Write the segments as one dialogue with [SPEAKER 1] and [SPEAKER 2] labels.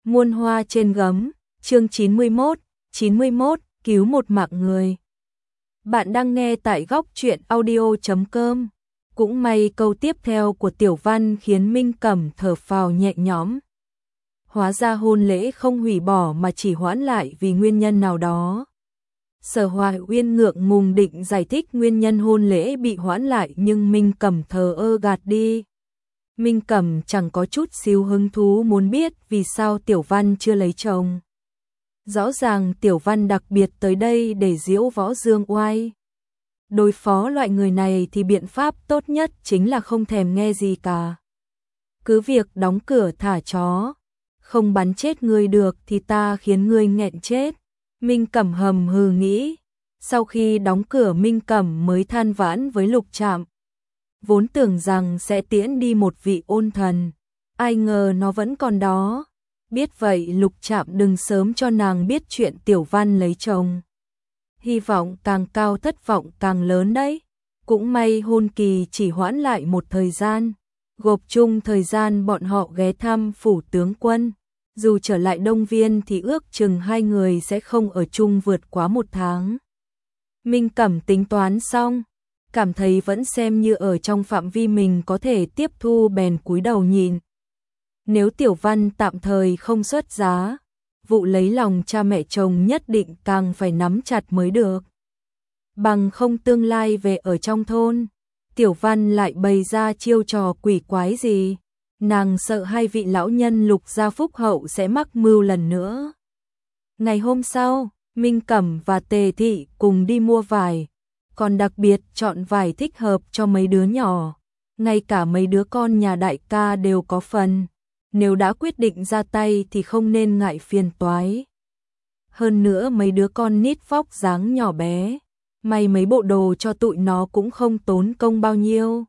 [SPEAKER 1] Muôn hoa trên gấm, chương 91, cứu một mạng người. Bạn đang nghe tại góc truyện audio.com. Cũng may câu tiếp theo của Tiểu Văn khiến Minh Cẩm thở phào nhẹ nhõm. Hóa ra hôn lễ không hủy bỏ mà chỉ hoãn lại vì nguyên nhân nào đó. Sở Hoài Uyên ngượng ngùng định giải thích nguyên nhân hôn lễ bị hoãn lại nhưng Minh Cẩm thờ ơ gạt đi. Minh Cẩm chẳng có chút xíu hứng thú muốn biết vì sao Tiểu Văn chưa lấy chồng. Rõ ràng Tiểu Văn đặc biệt tới đây để diễu võ dương oai. Đối phó loại người này thì biện pháp tốt nhất chính là không thèm nghe gì cả. Cứ việc đóng cửa thả chó, không bắn chết ngươi được thì ta khiến ngươi nghẹn chết. Minh Cẩm hầm hừ nghĩ. Sau khi đóng cửa Minh Cẩm mới than vãn với Lục Trạm. Vốn tưởng rằng sẽ tiễn đi một vị ôn thần, ai ngờ nó vẫn còn đó. Biết vậy Lục Trạm đừng sớm cho nàng biết chuyện Tiểu Văn lấy chồng. Hy vọng càng cao thất vọng càng lớn đấy. Cũng may hôn kỳ chỉ hoãn lại một thời gian, gộp chung thời gian bọn họ ghé thăm phủ tướng quân. Dù trở lại Đông Viên thì ước chừng hai người sẽ không ở chung vượt quá một tháng. Minh Cẩm tính toán xong, cảm thấy vẫn xem như ở trong phạm vi mình có thể tiếp thu bèn cúi đầu nhìn. Nếu Tiểu Văn tạm thời không xuất giá, vụ lấy lòng cha mẹ chồng nhất định càng phải nắm chặt mới được. Bằng không tương lai về ở trong thôn, Tiểu Văn lại bày ra chiêu trò quỷ quái gì. Nàng sợ hai vị lão nhân Lục gia phúc hậu sẽ mắc mưu lần nữa. Ngày hôm sau, Minh Cẩm và Tề Thị cùng đi mua vải, còn đặc biệt chọn vải thích hợp cho mấy đứa nhỏ. Ngay cả mấy đứa con nhà đại ca đều có phần. Nếu đã quyết định ra tay thì không nên ngại phiền toái. Hơn nữa mấy đứa con nít vóc dáng nhỏ bé, may mấy bộ đồ cho tụi nó cũng không tốn công bao nhiêu.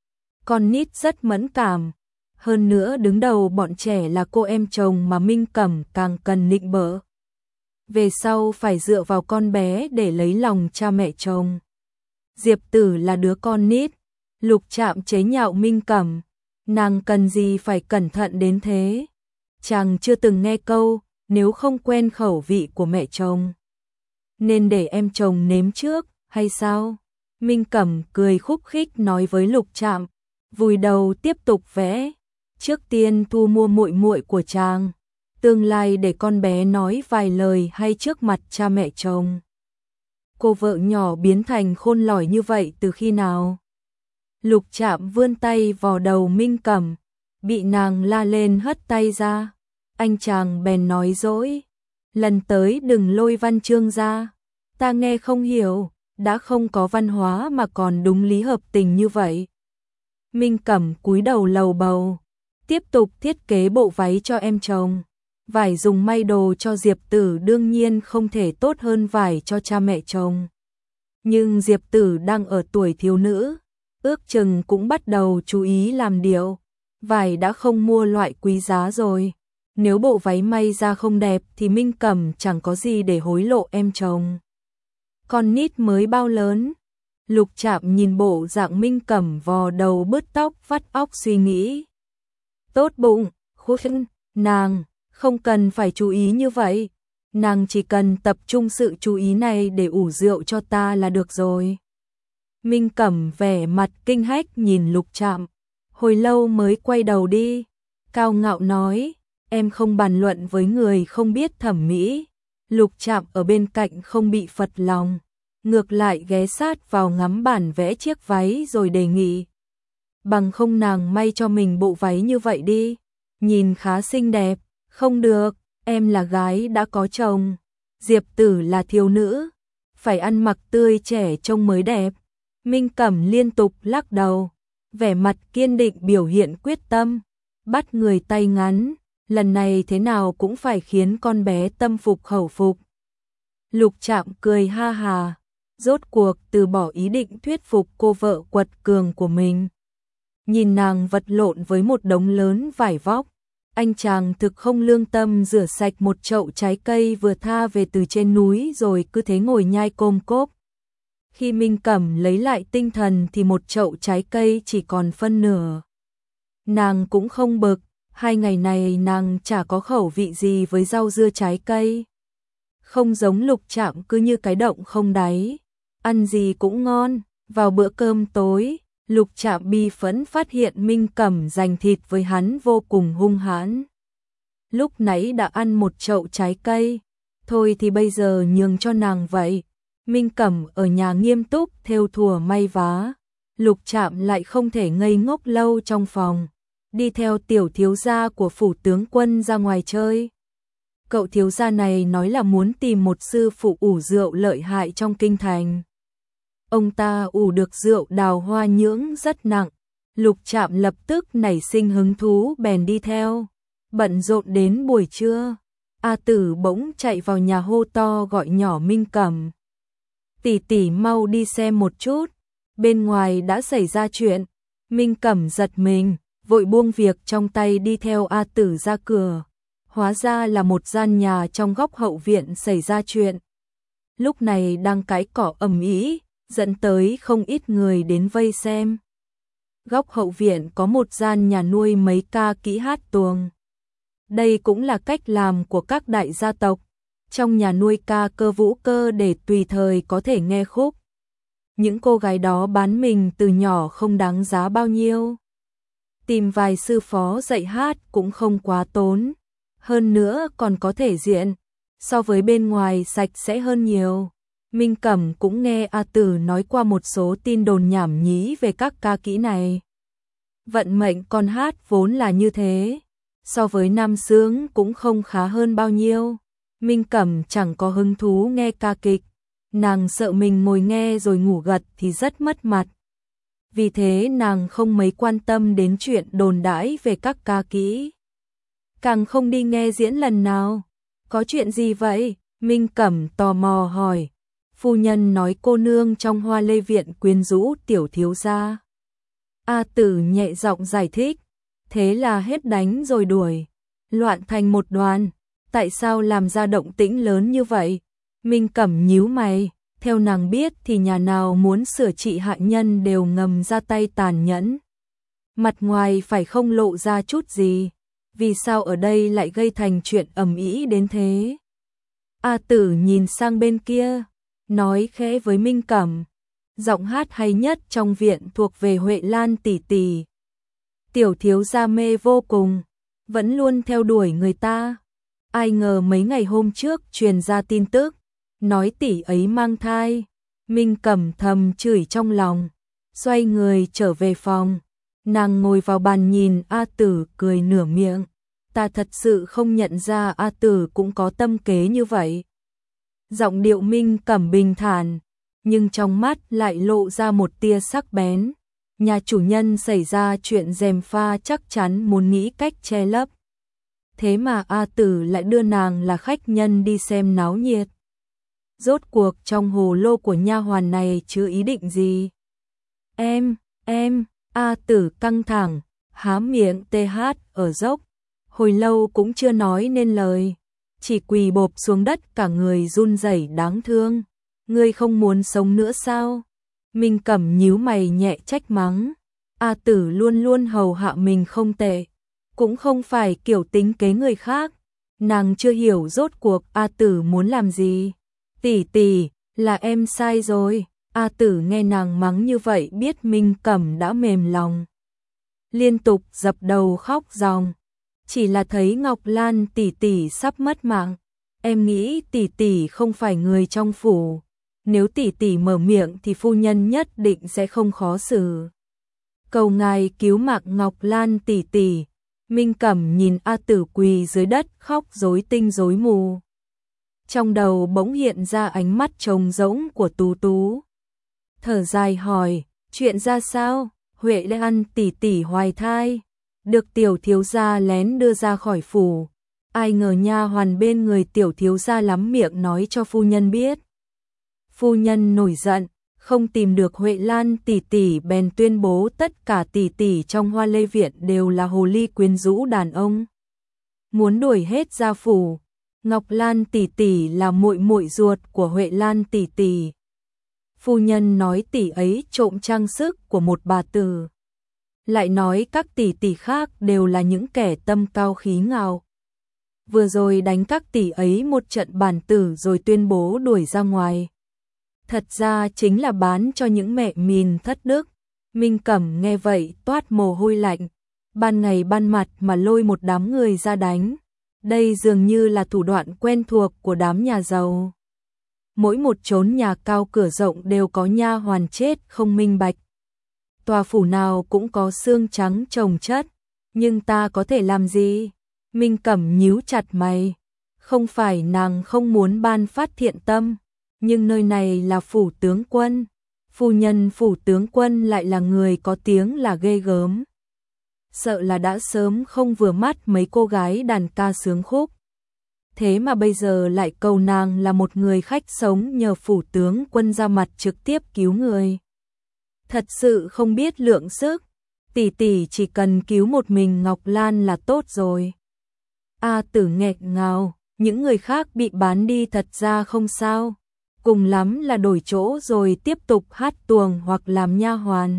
[SPEAKER 1] Con nít rất mẫn cảm. Hơn nữa đứng đầu bọn trẻ là cô em chồng mà Minh Cẩm càng cần nịnh bợ. Về sau phải dựa vào con bé để lấy lòng cha mẹ chồng. Diệp Tử là đứa con nít. Lục Trạm chế nhạo Minh Cẩm. Nàng cần gì phải cẩn thận đến thế. Chàng chưa từng nghe câu nếu không quen khẩu vị của mẹ chồng nên để em chồng nếm trước hay sao. Minh Cẩm cười khúc khích nói với Lục Trạm, vùi đầu tiếp tục vẽ. Trước tiên thu mua muội muội của chàng, tương lai để con bé nói vài lời hay trước mặt cha mẹ chồng. Cô vợ nhỏ biến thành khôn lỏi như vậy từ khi nào? Lục Trạm vươn tay vò đầu Minh Cẩm, bị nàng la lên hất tay ra. Anh chàng bèn nói dỗi, lần tới đừng lôi văn chương ra, ta nghe không hiểu, đã không có văn hóa mà còn đúng lý hợp tình như vậy. Minh Cẩm cúi đầu lầu bầu, tiếp tục thiết kế bộ váy cho em chồng. Vải dùng may đồ cho Diệp Tử đương nhiên không thể tốt hơn vải cho cha mẹ chồng. Nhưng Diệp Tử đang ở tuổi thiếu nữ, ước chừng cũng bắt đầu chú ý làm điệu. Vải đã không mua loại quý giá rồi. Nếu bộ váy may ra không đẹp thì Minh Cẩm chẳng có gì để hối lộ em chồng. Con nít mới bao lớn. Lục Trạm nhìn bộ dạng Minh Cẩm vò đầu bứt tóc vắt óc suy nghĩ. Tốt bụng, khuôn, nàng, không cần phải chú ý như vậy. Nàng chỉ cần tập trung sự chú ý này để ủ rượu cho ta là được rồi. Minh Cẩm vẻ mặt kinh hách nhìn Lục Trạm, hồi lâu mới quay đầu đi. Cao ngạo nói, em không bàn luận với người không biết thẩm mỹ. Lục Trạm ở bên cạnh không bị phật lòng, ngược lại ghé sát vào ngắm bản vẽ chiếc váy rồi đề nghị. Bằng không nàng may cho mình bộ váy như vậy đi, nhìn khá xinh đẹp. Không được, em là gái đã có chồng, Diệp Tử là thiếu nữ, phải ăn mặc tươi trẻ trông mới đẹp. Minh Cẩm liên tục lắc đầu, vẻ mặt kiên định biểu hiện quyết tâm, bắt người tay ngắn, lần này thế nào cũng phải khiến con bé tâm phục khẩu phục. Lục Trạm cười ha hà, rốt cuộc từ bỏ ý định thuyết phục cô vợ quật cường của mình. Nhìn nàng vật lộn với một đống lớn vải vóc, anh chàng thực không lương tâm rửa sạch một chậu trái cây vừa tha về từ trên núi rồi cứ thế ngồi nhai côm cốp. Khi Minh Cẩm lấy lại tinh thần thì một chậu trái cây chỉ còn phân nửa. Nàng cũng không bực, 2 ngày này nàng chả có khẩu vị gì với rau dưa trái cây. Không giống Lục Trạm cứ như cái động không đáy, ăn gì cũng ngon. Vào bữa cơm tối, Lục Trạm bi phẫn phát hiện Minh Cẩm giành thịt với hắn vô cùng hung hãn. Lúc nãy đã ăn một chậu trái cây, thôi thì bây giờ nhường cho nàng vậy. Minh Cẩm ở nhà nghiêm túc thêu thùa may vá, Lục Trạm lại không thể ngây ngốc lâu trong phòng, đi theo tiểu thiếu gia của phủ tướng quân ra ngoài chơi. Cậu thiếu gia này nói là muốn tìm một sư phụ ủ rượu lợi hại trong kinh thành. Ông ta ủ được rượu đào hoa nhưỡng rất nặng, Lục Trạm lập tức nảy sinh hứng thú bèn đi theo. Bận rộn đến buổi trưa, A Tử bỗng chạy vào nhà hô to gọi nhỏ Minh Cẩm. Tỷ tỷ mau đi xem một chút, bên ngoài đã xảy ra chuyện. Minh Cẩm giật mình, vội buông việc trong tay đi theo A Tử ra cửa. Hóa ra là một gian nhà trong góc hậu viện xảy ra chuyện. Lúc này đang cãi cọ ầm ĩ, dẫn tới không ít người đến vây xem. Góc hậu viện có một gian nhà nuôi mấy ca kỹ hát tuồng. Đây cũng là cách làm của các đại gia tộc. Trong nhà nuôi ca cơ vũ cơ để tùy thời có thể nghe khúc. Những cô gái đó bán mình từ nhỏ không đáng giá bao nhiêu. Tìm vài sư phó dạy hát cũng không quá tốn. Hơn nữa còn có thể diện, so với bên ngoài sạch sẽ hơn nhiều. Minh Cẩm cũng nghe A Tử nói qua một số tin đồn nhảm nhí về các ca kỹ này. Vận mệnh con hát vốn là như thế, so với nam xướng cũng không khá hơn bao nhiêu. Minh Cẩm chẳng có hứng thú nghe ca kịch, nàng sợ mình ngồi nghe rồi ngủ gật thì rất mất mặt. Vì thế nàng không mấy quan tâm đến chuyện đồn đãi về các ca kỹ. Càng không đi nghe diễn lần nào. Có chuyện gì vậy? Minh Cẩm tò mò hỏi. Phu nhân nói cô nương trong Hoa Lê viện quyến rũ tiểu thiếu gia. A Tử nhẹ giọng giải thích. Thế là hết đánh rồi đuổi, loạn thành một đoàn. Tại sao làm ra động tĩnh lớn như vậy? Minh Cẩm nhíu mày. Theo nàng biết thì nhà nào muốn sửa trị hạ nhân đều ngầm ra tay tàn nhẫn. Mặt ngoài phải không lộ ra chút gì. Vì sao ở đây lại gây thành chuyện ầm ĩ đến thế? A Tử nhìn sang bên kia, nói khẽ với Minh Cẩm. Giọng hát hay nhất trong viện thuộc về Huệ Lan tỷ tỷ. Tiểu thiếu gia mê vô cùng, vẫn luôn theo đuổi người ta. Ai ngờ mấy ngày hôm trước truyền ra tin tức, nói tỷ ấy mang thai. Minh Cẩm thầm chửi trong lòng, xoay người trở về phòng. Nàng ngồi vào bàn nhìn A Tử cười nửa miệng. Ta thật sự không nhận ra A Tử cũng có tâm kế như vậy. Giọng điệu Minh Cẩm bình thản, nhưng trong mắt lại lộ ra một tia sắc bén. Nhà chủ nhân xảy ra chuyện gièm pha chắc chắn muốn nghĩ cách che lấp. Thế mà A Tử lại đưa nàng là khách nhân đi xem náo nhiệt. Rốt cuộc trong hồ lô của nha hoàn này chứa ý định gì? Em, A Tử căng thẳng, há miệng tê hát ở dốc. Hồi lâu cũng chưa nói nên lời, chỉ quỳ bộp xuống đất cả người run rẩy đáng thương. Ngươi không muốn sống nữa sao? Minh Cẩm nhíu mày nhẹ trách mắng. A Tử luôn luôn hầu hạ mình không tệ, cũng không phải kiểu tính kế người khác. Nàng chưa hiểu rốt cuộc A Tử muốn làm gì. Tỷ tỷ, là em sai rồi. A Tử nghe nàng mắng như vậy biết Minh Cẩm đã mềm lòng, liên tục dập đầu khóc ròng. Chỉ là thấy Ngọc Lan tỷ tỷ sắp mất mạng, em nghĩ tỷ tỷ không phải người trong phủ. Nếu tỷ tỷ mở miệng thì phu nhân nhất định sẽ không khó xử. Cầu ngài cứu mạng Ngọc Lan tỷ tỷ. Minh Cẩm nhìn A Tử quỳ dưới đất khóc rối tinh rối mù. Trong đầu bỗng hiện ra ánh mắt trống rỗng của Tú Tú. Thở dài hỏi, chuyện ra sao? Huệ Lan tỷ tỷ hoài thai, được tiểu thiếu gia lén đưa ra khỏi phủ. Ai ngờ nha hoàn bên người tiểu thiếu gia lắm miệng nói cho phu nhân biết. Phu nhân nổi giận, không tìm được Huệ Lan tỷ tỷ bèn tuyên bố tất cả tỷ tỷ trong Hoa Lê viện đều là hồ ly quyến rũ đàn ông, muốn đuổi hết ra phủ. Ngọc Lan tỷ tỷ là muội muội ruột của Huệ Lan tỷ tỷ. Phu nhân nói tỷ ấy trộm trang sức của một bà tử. lại nói các tỷ tỷ khác đều là những kẻ tâm cao khí ngạo. Vừa rồi đánh các tỷ ấy một trận bản tử rồi tuyên bố đuổi ra ngoài. Thật ra chính là bán cho những mẹ mìn thất đức. Minh Cẩm nghe vậy toát mồ hôi lạnh, ban ngày ban mặt mà lôi một đám người ra đánh. Đây dường như là thủ đoạn quen thuộc của đám nhà giàu. Mỗi một chốn nhà cao cửa rộng đều có nha hoàn chết không minh bạch. Tòa phủ nào cũng có xương trắng chồng chất, nhưng ta có thể làm gì? Minh Cẩm nhíu chặt mày, không phải nàng không muốn ban phát thiện tâm, nhưng nơi này là phủ tướng quân, phu nhân phủ tướng quân lại là người có tiếng là ghê gớm. Sợ là đã sớm không vừa mắt mấy cô gái đàn ca sướng khúc. Thế mà bây giờ lại cầu nàng là một người khách sống nhờ phủ tướng quân ra mặt trực tiếp cứu người. Thật sự không biết lượng sức, tỷ tỷ chỉ cần cứu một mình Ngọc Lan là tốt rồi. A Tử nghẹn ngào, những người khác bị bán đi thật ra không sao, cùng lắm là đổi chỗ rồi tiếp tục hát tuồng hoặc làm nha hoàn.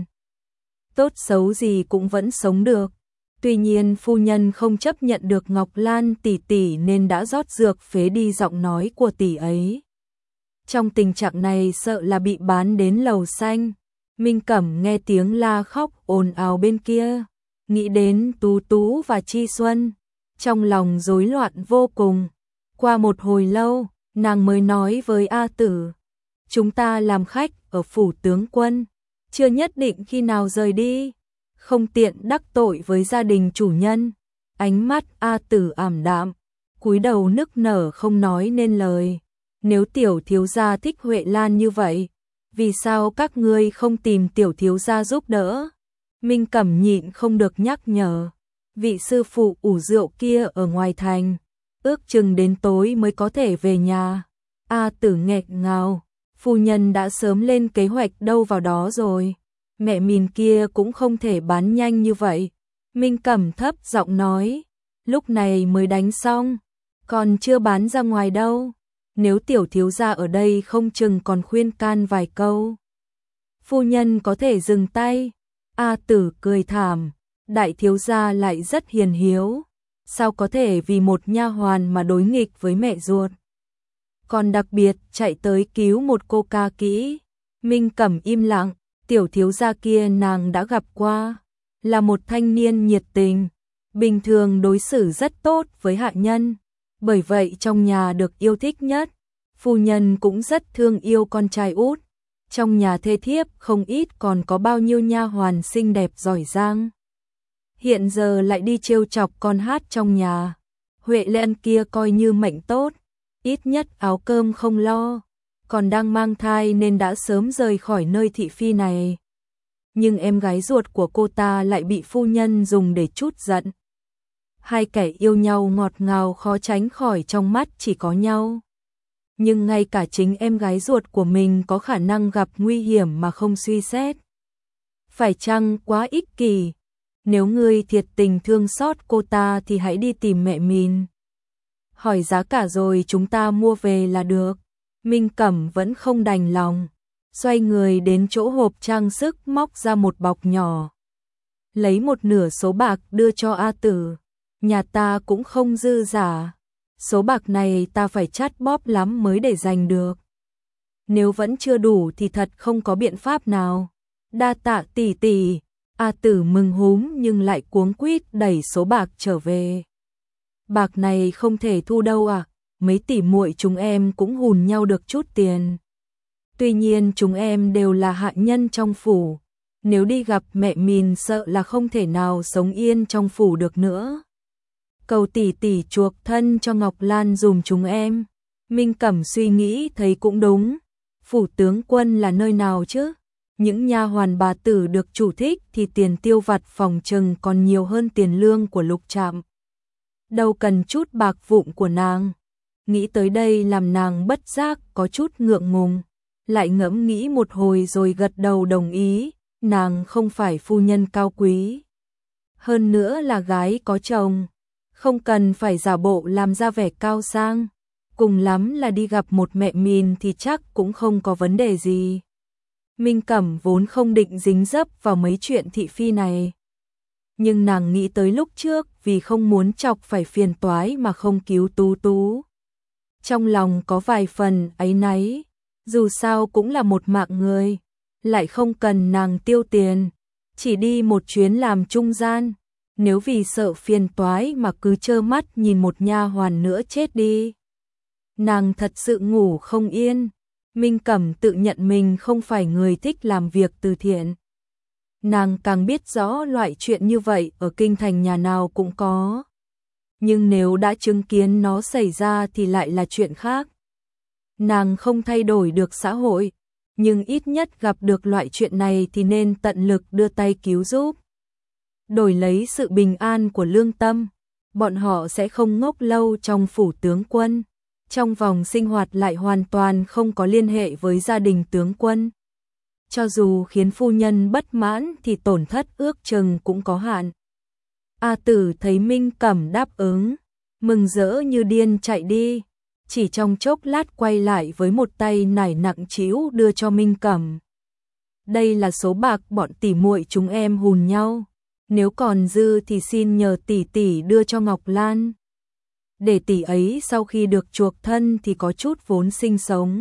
[SPEAKER 1] Tốt xấu gì cũng vẫn sống được. Tuy nhiên phu nhân không chấp nhận được Ngọc Lan tỷ tỷ nên đã rót dược phế đi giọng nói của tỷ ấy. Trong tình trạng này sợ là bị bán đến lầu xanh. Minh Cẩm nghe tiếng la khóc ồn ào bên kia, nghĩ đến Tú Tú và Chi Xuân, trong lòng rối loạn vô cùng. Qua một hồi lâu, nàng mới nói với A Tử, chúng ta làm khách ở phủ tướng quân, chưa nhất định khi nào rời đi, không tiện đắc tội với gia đình chủ nhân. Ánh mắt A Tử ảm đạm, cúi đầu nức nở không nói nên lời. Nếu tiểu thiếu gia thích Huệ Lan như vậy, vì sao các ngươi không tìm tiểu thiếu gia giúp đỡ? Minh Cẩm nhịn không được nhắc nhở, vị sư phụ ủ rượu kia ở ngoài thành, ước chừng đến tối mới có thể về nhà. A Tử nghẹn ngào, phu nhân đã sớm lên kế hoạch đâu vào đó rồi, mẹ mìn kia cũng không thể bán nhanh như vậy. Minh Cẩm thấp giọng nói, lúc này mới đánh xong, còn chưa bán ra ngoài đâu. Nếu tiểu thiếu gia ở đây không chừng còn khuyên can vài câu. Phu nhân có thể dừng tay. A Tử cười thảm, đại thiếu gia lại rất hiền hiếu, sao có thể vì một nha hoàn mà đối nghịch với mẹ ruột. Còn đặc biệt chạy tới cứu một cô ca kỹ. Minh Cẩm im lặng, tiểu thiếu gia kia nàng đã gặp qua, là một thanh niên nhiệt tình, bình thường đối xử rất tốt với hạ nhân. Bởi vậy trong nhà được yêu thích nhất, phu nhân cũng rất thương yêu con trai út. Trong nhà thê thiếp không ít còn có bao nhiêu nha hoàn xinh đẹp giỏi giang. Hiện giờ lại đi trêu chọc con hát trong nhà. Huệ Lan kia coi như mệnh tốt, ít nhất áo cơm không lo, còn đang mang thai nên đã sớm rời khỏi nơi thị phi này. Nhưng em gái ruột của cô ta lại bị phu nhân dùng để trút giận. Hai kẻ yêu nhau ngọt ngào khó tránh khỏi trong mắt chỉ có nhau. Nhưng ngay cả chính em gái ruột của mình có khả năng gặp nguy hiểm mà không suy xét. Phải chăng quá ích kỷ? Nếu ngươi thiệt tình thương xót cô ta thì hãy đi tìm mẹ mình. Hỏi giá cả rồi chúng ta mua về là được. Minh Cẩm vẫn không đành lòng, xoay người đến chỗ hộp trang sức móc ra một bọc nhỏ. Lấy một nửa số bạc đưa cho A Tử. Nhà ta cũng không dư giả, số bạc này ta phải chắt bóp lắm mới để dành được. Nếu vẫn chưa đủ thì thật không có biện pháp nào. Đa tạ tỷ tỷ. A Tử mừng húm nhưng lại cuống quýt đẩy số bạc trở về. Bạc này không thể thu đâu à, mấy tỷ muội chúng em cũng hùn nhau được chút tiền. Tuy nhiên chúng em đều là hạ nhân trong phủ, nếu đi gặp mẹ mình sợ là không thể nào sống yên trong phủ được nữa. Cầu tỷ tỷ chuộc thân cho Ngọc Lan dùm chúng em. Minh Cẩm suy nghĩ thấy cũng đúng. Phủ tướng quân là nơi nào chứ? Những nha hoàn bà tử được chủ thích thì tiền tiêu vặt phòng trừng còn nhiều hơn tiền lương của Lục Trạm. Đâu cần chút bạc vụn của nàng. Nghĩ tới đây làm nàng bất giác có chút ngượng ngùng. Lại ngẫm nghĩ một hồi rồi gật đầu đồng ý. Nàng không phải phu nhân cao quý, hơn nữa là gái có chồng, không cần phải giả bộ làm ra vẻ cao sang. Cùng lắm là đi gặp một mẹ mìn thì chắc cũng không có vấn đề gì. Minh Cẩm vốn không định dính dấp vào mấy chuyện thị phi này, Nhưng nàng nghĩ tới lúc trước vì không muốn chọc phải phiền toái mà không cứu Tú Tú. Trong lòng có vài phần áy náy, dù sao cũng là một mạng người, lại không cần nàng tiêu tiền, chỉ đi một chuyến làm trung gian, nếu vì sợ phiền toái mà cứ trơ mắt nhìn một nha hoàn nữa chết đi. Nàng thật sự ngủ không yên. Minh Cẩm tự nhận mình không phải người thích làm việc từ thiện. Nàng càng biết rõ loại chuyện như vậy ở kinh thành nhà nào cũng có. Nhưng nếu đã chứng kiến nó xảy ra thì lại là chuyện khác. Nàng không thay đổi được xã hội, nhưng ít nhất gặp được loại chuyện này thì nên tận lực đưa tay cứu giúp. Đổi lấy sự bình an của lương tâm, bọn họ sẽ không ngốc lâu trong phủ tướng quân. Trong vòng sinh hoạt lại hoàn toàn không có liên hệ với gia đình tướng quân. Cho dù khiến phu nhân bất mãn thì tổn thất ước chừng cũng có hạn. A Tử thấy Minh Cẩm đáp ứng, mừng rỡ như điên chạy đi, chỉ trong chốc lát quay lại với một tay nải nặng trĩu đưa cho Minh Cẩm. Đây là số bạc bọn tỷ muội chúng em hùn nhau, nếu còn dư thì xin nhờ tỷ tỷ đưa cho Ngọc Lan. Để tỷ ấy sau khi được chuộc thân thì có chút vốn sinh sống.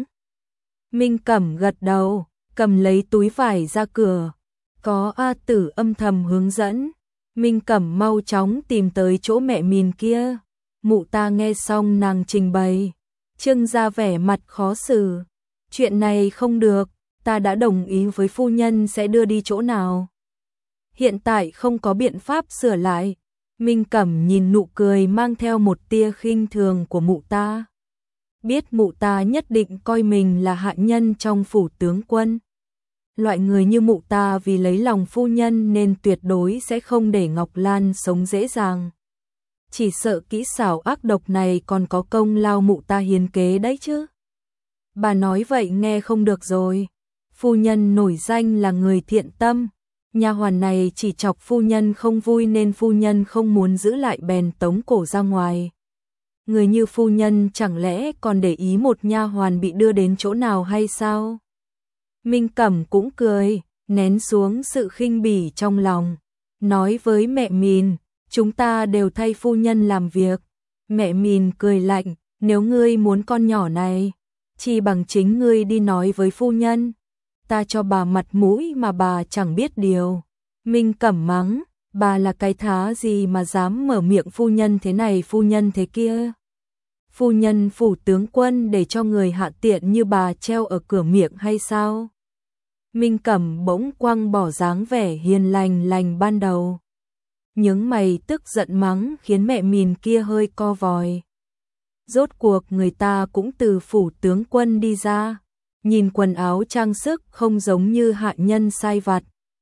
[SPEAKER 1] Minh Cẩm gật đầu, cầm lấy túi vải ra cửa. Có A Tử âm thầm hướng dẫn, Minh Cẩm mau chóng tìm tới chỗ mẹ Mìn kia. Mụ ta nghe xong nàng trình bày, trưng ra vẻ mặt khó xử. Chuyện này không được, ta đã đồng ý với phu nhân sẽ đưa đi chỗ nào. Hiện tại không có biện pháp sửa lại. Minh Cẩm nhìn nụ cười mang theo một tia khinh thường của mụ ta. Biết mụ ta nhất định coi mình là hạ nhân trong phủ tướng quân. Loại người như mụ ta vì lấy lòng phu nhân nên tuyệt đối sẽ không để Ngọc Lan sống dễ dàng. Chỉ sợ kỹ xảo ác độc này còn có công lao mụ ta hiến kế đấy chứ. Bà nói vậy nghe không được rồi. Phu nhân nổi danh là người thiện tâm. Nha hoàn này chỉ chọc phu nhân không vui nên phu nhân không muốn giữ lại bèn tống cổ ra ngoài. Người như phu nhân chẳng lẽ còn để ý một nha hoàn bị đưa đến chỗ nào hay sao? Minh Cẩm cũng cười, nén xuống sự khinh bỉ trong lòng, nói với mẹ Mìn, chúng ta đều thay phu nhân làm việc. Mẹ Mìn cười lạnh, nếu ngươi muốn con nhỏ này, chỉ bằng chính ngươi đi nói với phu nhân. Ta cho bà mặt mũi mà bà chẳng biết điều. Minh Cẩm mắng, bà là cái thá gì mà dám mở miệng phu nhân thế này phu nhân thế kia. Phu nhân phủ tướng quân để cho người hạ tiện như bà treo ở cửa miệng hay sao? Minh Cẩm bỗng quăng bỏ dáng vẻ hiền lành ban đầu. Nhướng mày tức giận mắng khiến mẹ Mìn kia hơi co vòi. Rốt cuộc người ta cũng từ phủ tướng quân đi ra. Nhìn quần áo trang sức không giống như hạ nhân sai vặt.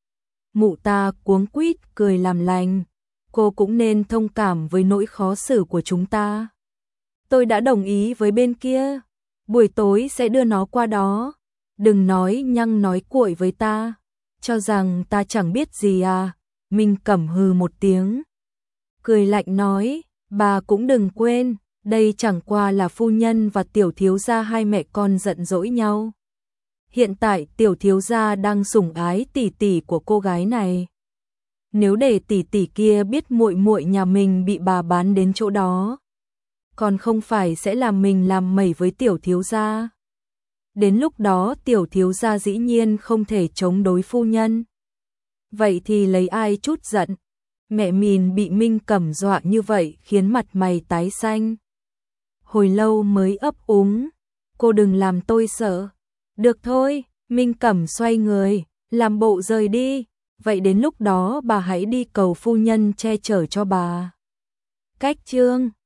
[SPEAKER 1] Mụ ta cuống quýt cười làm lành, cô cũng nên thông cảm với nỗi khó xử của chúng ta. Tôi đã đồng ý với bên kia, buổi tối sẽ đưa nó qua đó. Đừng nói nhăng nói cuội với ta, cho rằng ta chẳng biết gì à. Minh Cẩm hừ một tiếng, cười lạnh nói, bà cũng đừng quên. Đây chẳng qua là phu nhân và tiểu thiếu gia hai mẹ con giận dỗi nhau. Hiện tại tiểu thiếu gia đang sủng ái tỷ tỷ của cô gái này. Nếu để tỷ tỷ kia biết muội muội nhà mình bị bà bán đến chỗ đó, còn không phải sẽ làm mình làm mẩy với tiểu thiếu gia. Đến lúc đó tiểu thiếu gia dĩ nhiên không thể chống đối phu nhân. Vậy thì lấy ai chút giận? Mẹ Mìn bị Minh Cẩm dọa như vậy khiến mặt mày tái xanh. Hồi lâu mới ấp úng, cô đừng làm tôi sợ. Được thôi, Minh Cẩm xoay người, làm bộ rời đi. Vậy đến lúc đó bà hãy đi cầu phu nhân che chở cho bà. Cách chương